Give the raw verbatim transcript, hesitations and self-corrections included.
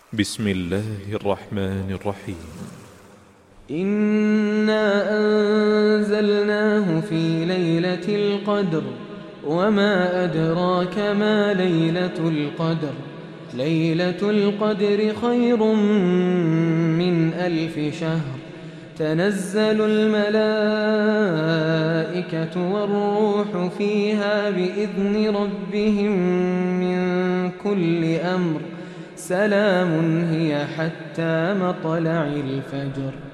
بسم الله الرحمن الرحيم. إنا أنزلناه في ليلة القدر وما أدراك ما ليلة القدر ليلة القدر خير من ألف شهر تنزل الملائكة والروح فيها بإذن ربهم من كل أمر سلام هي حتى مطلع الفجر.